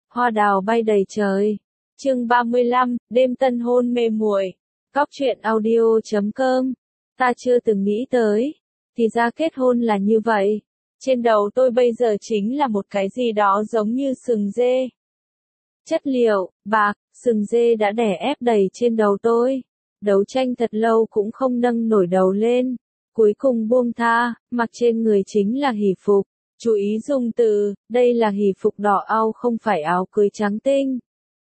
Hoa đào bay đầy trời. Chương 35, đêm tân hôn mê muội. Cóc truyện audio.com. Ta chưa từng nghĩ tới. Thì ra kết hôn là như vậy. Trên đầu tôi bây giờ chính là một cái gì đó giống như sừng dê. Chất liệu, bạc, sừng dê đã đè ép đầy trên đầu tôi. Đấu tranh thật lâu cũng không nâng nổi đầu lên. Cuối cùng buông tha, mặc trên người chính là hỷ phục. Chú ý dùng từ, đây là hỷ phục đỏ au không phải áo cưới trắng tinh.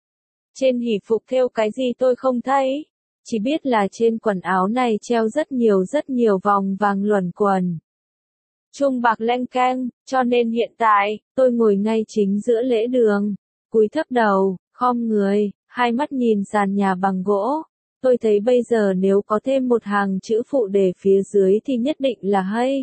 Trên hỷ phục thêu cái gì tôi không thấy. Chỉ biết là trên quần áo này treo rất nhiều vòng vàng luẩn quẩn. Chuông bạc leng keng, cho nên hiện tại, tôi ngồi ngay chính giữa lễ đường. Cúi thấp đầu, khom người, hai mắt nhìn sàn nhà bằng gỗ. Tôi thấy bây giờ nếu có thêm một hàng chữ phụ đề phía dưới thì nhất định là hay.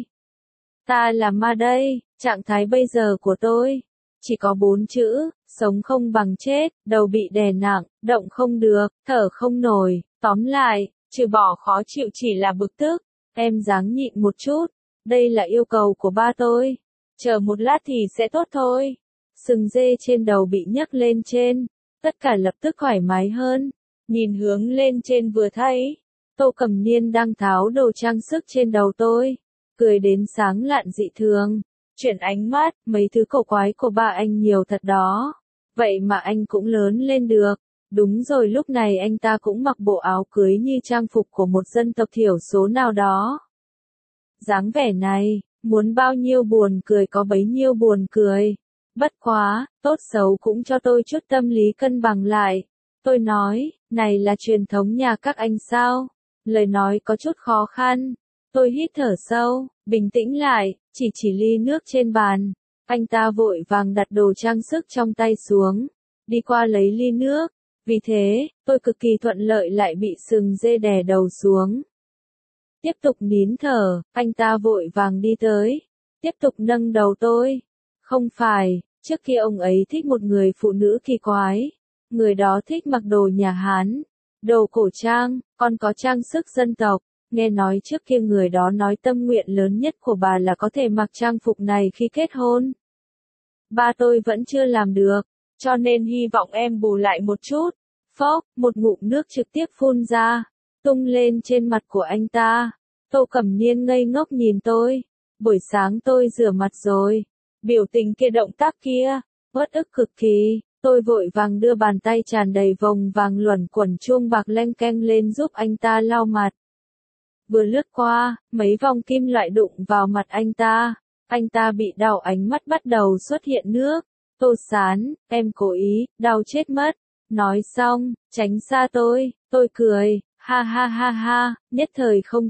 Ta là ma đây, trạng thái bây giờ của tôi. Chỉ có 4 chữ, sống không bằng chết, đầu bị đè nặng, động không được, thở không nổi. Tóm lại, trừ bỏ khó chịu chỉ là bực tức. Em ráng nhịn một chút. Đây là yêu cầu của ba tôi. Chờ một lát thì sẽ tốt thôi. Sừng dê trên đầu bị nhấc lên trên. Tất cả lập tức thoải mái hơn. Nhìn hướng lên trên vừa thấy. Tô Cẩm Niên đang tháo đồ trang sức trên đầu tôi. Cười đến sáng lạn dị thường. Chuyển ánh mắt, mấy thứ cổ quái của ba anh nhiều thật đó. Vậy mà anh cũng lớn lên được. Đúng rồi, lúc này anh ta cũng mặc bộ áo cưới như trang phục của một dân tộc thiểu số nào đó. Dáng vẻ này, muốn bao nhiêu buồn cười có bấy nhiêu buồn cười. Bất quá, tốt xấu cũng cho tôi chút tâm lý cân bằng lại. Tôi nói, này là truyền thống nhà các anh sao? Lời nói có chút khó khăn. Tôi hít thở sâu, bình tĩnh lại, chỉ ly nước trên bàn. Anh ta vội vàng đặt đồ trang sức trong tay xuống. Đi qua lấy ly nước. Vì thế, tôi cực kỳ thuận lợi lại bị sừng dê đè đầu xuống. Tiếp tục nín thở, anh ta vội vàng đi tới. Tiếp tục nâng đầu tôi. Không phải, trước kia ông ấy thích một người phụ nữ kỳ quái. Người đó thích mặc đồ nhà Hán, đồ cổ trang, còn có trang sức dân tộc. Nghe nói trước kia người đó nói tâm nguyện lớn nhất của bà là có thể mặc trang phục này khi kết hôn. Ba tôi vẫn chưa làm được, cho nên hy vọng em bù lại một chút. Phốc, một ngụm nước trực tiếp phun ra, tung lên trên mặt của anh ta. Tô Cẩm Niên ngây ngốc nhìn tôi. Buổi sáng tôi rửa mặt rồi. Biểu tình kia, động tác kia, uất ức cực kỳ. Tôi vội vàng đưa bàn tay tràn đầy vòng vàng luẩn quẩn chuông bạc leng keng lên giúp anh ta lau mặt. Vừa lướt qua, mấy vòng kim loại đụng vào mặt anh ta. Anh ta bị đau, ánh mắt bắt đầu xuất hiện nước. Tô Sán, em cố ý, đau chết mất. Nói xong, tránh xa tôi cười, ha ha ha ha, nhất thời không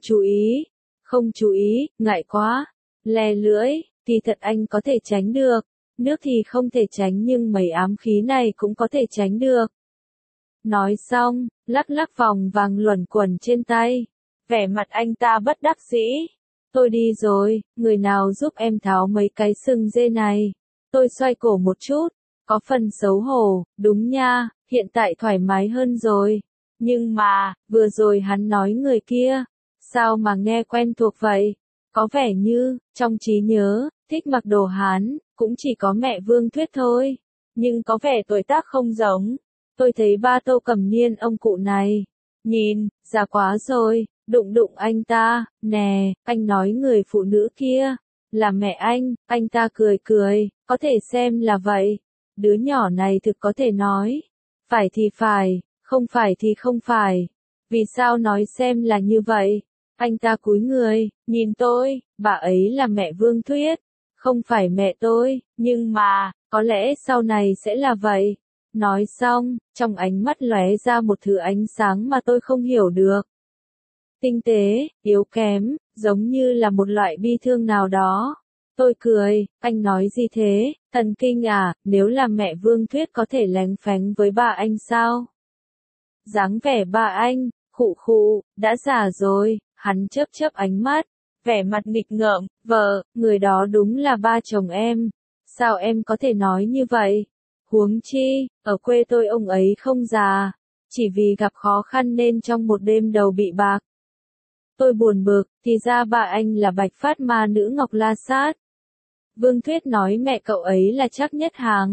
chú ý, ngại quá. Lè lưỡi, thì thật anh có thể tránh được. Nước thì không thể tránh nhưng mấy ám khí này cũng có thể tránh được. Nói xong, lắc lắc vòng vàng luẩn quẩn trên tay. Vẻ mặt anh ta bất đắc dĩ. Tôi đi rồi, người nào giúp em tháo mấy cái sừng dê này. Tôi xoay cổ một chút, có phần xấu hổ, đúng nha, hiện tại thoải mái hơn rồi. Nhưng mà, vừa rồi hắn nói người kia, sao mà nghe quen thuộc vậy? Có vẻ như, trong trí nhớ, thích mặc đồ Hán, cũng chỉ có mẹ Vương Thuyết thôi. Nhưng có vẻ tuổi tác không giống. Tôi thấy ba Tô Cẩm Niên ông cụ này. Nhìn, già quá rồi, đụng anh ta, nè, anh nói người phụ nữ kia, là mẹ anh ta cười, có thể xem là vậy. Đứa nhỏ này thực có thể nói. Phải thì phải, không phải thì không phải. Vì sao nói xem là như vậy? Anh ta cúi người, nhìn tôi, bà ấy là mẹ Vương Thuyết. Không phải mẹ tôi, nhưng mà, có lẽ sau này sẽ là vậy. Nói xong, trong ánh mắt lóe ra một thứ ánh sáng mà tôi không hiểu được. Tinh tế, yếu kém, giống như là một loại bi thương nào đó. Tôi cười, anh nói gì thế, thần kinh à, nếu là mẹ Vương Thuyết có thể lén phánh với ba anh sao? Dáng vẻ ba anh, khụ, đã già rồi, hắn chớp ánh mắt, vẻ mặt nghịch ngợm, vợ, người đó đúng là ba chồng em. Sao em có thể nói như vậy? Huống chi, ở quê tôi ông ấy không già, chỉ vì gặp khó khăn nên trong một đêm đầu bị bạc. Tôi buồn bực, thì ra ba anh là bạch phát ma nữ Ngọc La Sát. Vương Thuyết nói mẹ cậu ấy là Trác Nhất Hàng.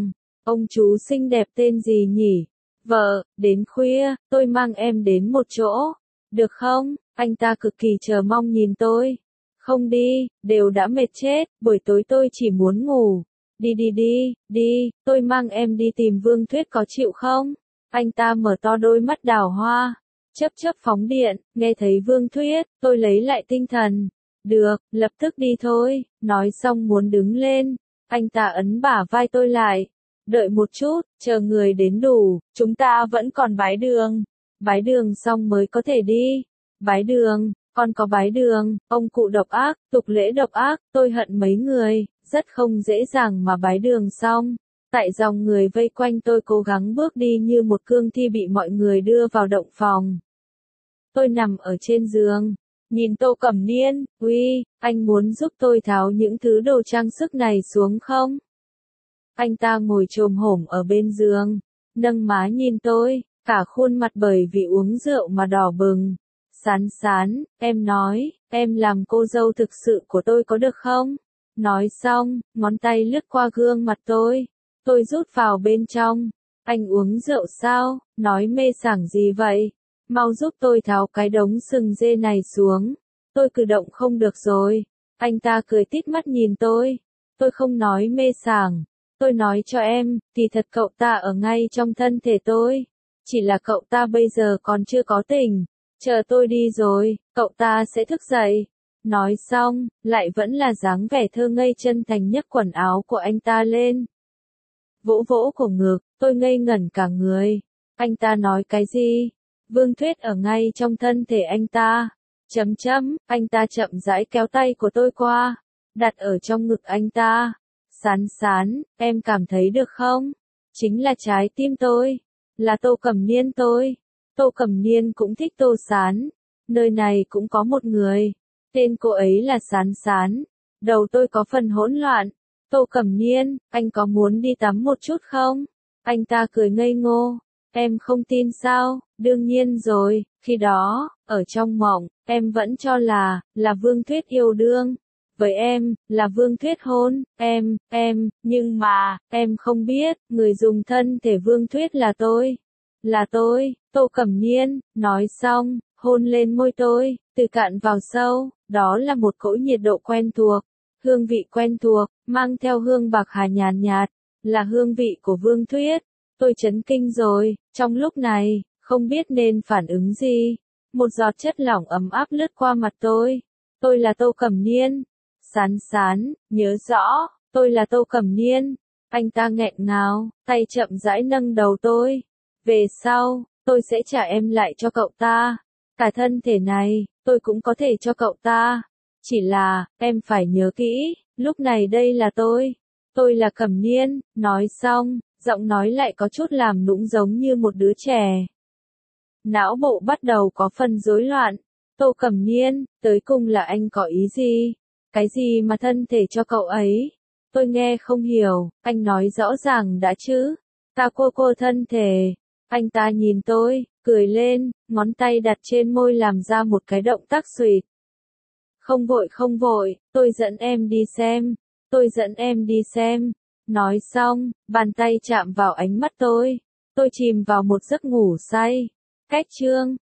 Ông chú xinh đẹp tên gì nhỉ? Vợ, đến khuya, tôi mang em đến một chỗ. Được không? Anh ta cực kỳ chờ mong nhìn tôi. Không đi, đều đã mệt chết, buổi tối tôi chỉ muốn ngủ. Đi đi đi, đi, tôi mang em đi tìm Vương Thuyết có chịu không? Anh ta mở to đôi mắt đào hoa. Chớp chớp phóng điện, nghe thấy Vương Thuyết, tôi lấy lại tinh thần. Được, lập tức đi thôi, nói xong muốn đứng lên. Anh ta ấn bả vai tôi lại. Đợi một chút, chờ người đến đủ, chúng ta vẫn còn bái đường. Bái đường xong mới có thể đi. Bái đường, còn có bái đường, ông cụ độc ác, tục lễ độc ác, tôi hận mấy người, rất không dễ dàng mà bái đường xong. Tại dòng người vây quanh tôi cố gắng bước đi như một cương thi bị mọi người đưa vào động phòng. Tôi nằm ở trên giường, nhìn Tô Cẩm Niên, uy, anh muốn giúp tôi tháo những thứ đồ trang sức này xuống không? Anh ta ngồi chồm hổm ở bên giường, nâng má nhìn tôi, cả khuôn mặt bởi vì uống rượu mà đỏ bừng. Sán sán, em nói, em làm cô dâu thực sự của tôi có được không? Nói xong, ngón tay lướt qua gương mặt tôi rút vào bên trong. Anh uống rượu sao? Nói mê sảng gì vậy? Mau giúp tôi tháo cái đống sừng dê này xuống. Tôi cử động không được rồi. Anh ta cười tít mắt nhìn tôi. Tôi không nói mê sảng. Tôi nói cho em, thì thật cậu ta ở ngay trong thân thể tôi. Chỉ là cậu ta bây giờ còn chưa có tình. Chờ tôi đi rồi, cậu ta sẽ thức dậy. Nói xong, lại vẫn là dáng vẻ thơ ngây chân thành nhấc quần áo của anh ta lên. Vỗ vỗ cổ ngực, tôi ngây ngẩn cả người. Anh ta nói cái gì? Vương Thuyết ở ngay trong thân thể anh ta. Anh ta chậm rãi kéo tay của tôi qua, đặt ở trong ngực anh ta. Sán sán, em cảm thấy được không? Chính là trái tim tôi. Là Tô Cẩm Niên tôi. Tô Cẩm Niên cũng thích Tô Sán. Nơi này cũng có một người. Tên cô ấy là Sán Sán. Đầu tôi có phần hỗn loạn. Tô Cẩm Niên, anh có muốn đi tắm một chút không? Anh ta cười ngây ngô. Em không tin sao? Đương nhiên rồi, khi đó, ở trong mộng, em vẫn cho là Vương Thuyết yêu đương. Với em, là Vương Thuyết hôn, nhưng mà, em không biết, người dùng thân thể Vương Thuyết là tôi. Là tôi, Tô Cẩm Niên, nói xong, hôn lên môi tôi, từ cạn vào sâu, đó là một cỗ nhiệt độ quen thuộc, hương vị quen thuộc, mang theo hương bạc hà nhàn nhạt, là hương vị của Vương Thuyết. Tôi chấn kinh rồi, trong lúc này, không biết nên phản ứng gì. Một giọt chất lỏng ấm áp lướt qua mặt tôi. Tôi là Tô Cẩm Niên. Sán sán, nhớ rõ, tôi là Tô Cẩm Niên. Anh ta nghẹn ngào, tay chậm rãi nâng đầu tôi. Về sau, tôi sẽ trả em lại cho cậu ta. Cả thân thể này, tôi cũng có thể cho cậu ta. Chỉ là, em phải nhớ kỹ, lúc này đây là tôi. Tôi là Cẩm Niên, nói xong, giọng nói lại có chút làm nũng giống như một đứa trẻ. Não bộ bắt đầu có phần rối loạn. Tô Cẩm Niên, tới cùng là anh có ý gì? Cái gì mà thân thể cho cậu ấy? Tôi nghe không hiểu, anh nói rõ ràng đã chứ. Ta cô thân thể. Anh ta nhìn tôi, cười lên, ngón tay đặt trên môi làm ra một cái động tác xuỵt. Không vội, tôi dẫn em đi xem. Tôi dẫn em đi xem. Nói xong, bàn tay chạm vào ánh mắt tôi. Tôi chìm vào một giấc ngủ say. Cách chương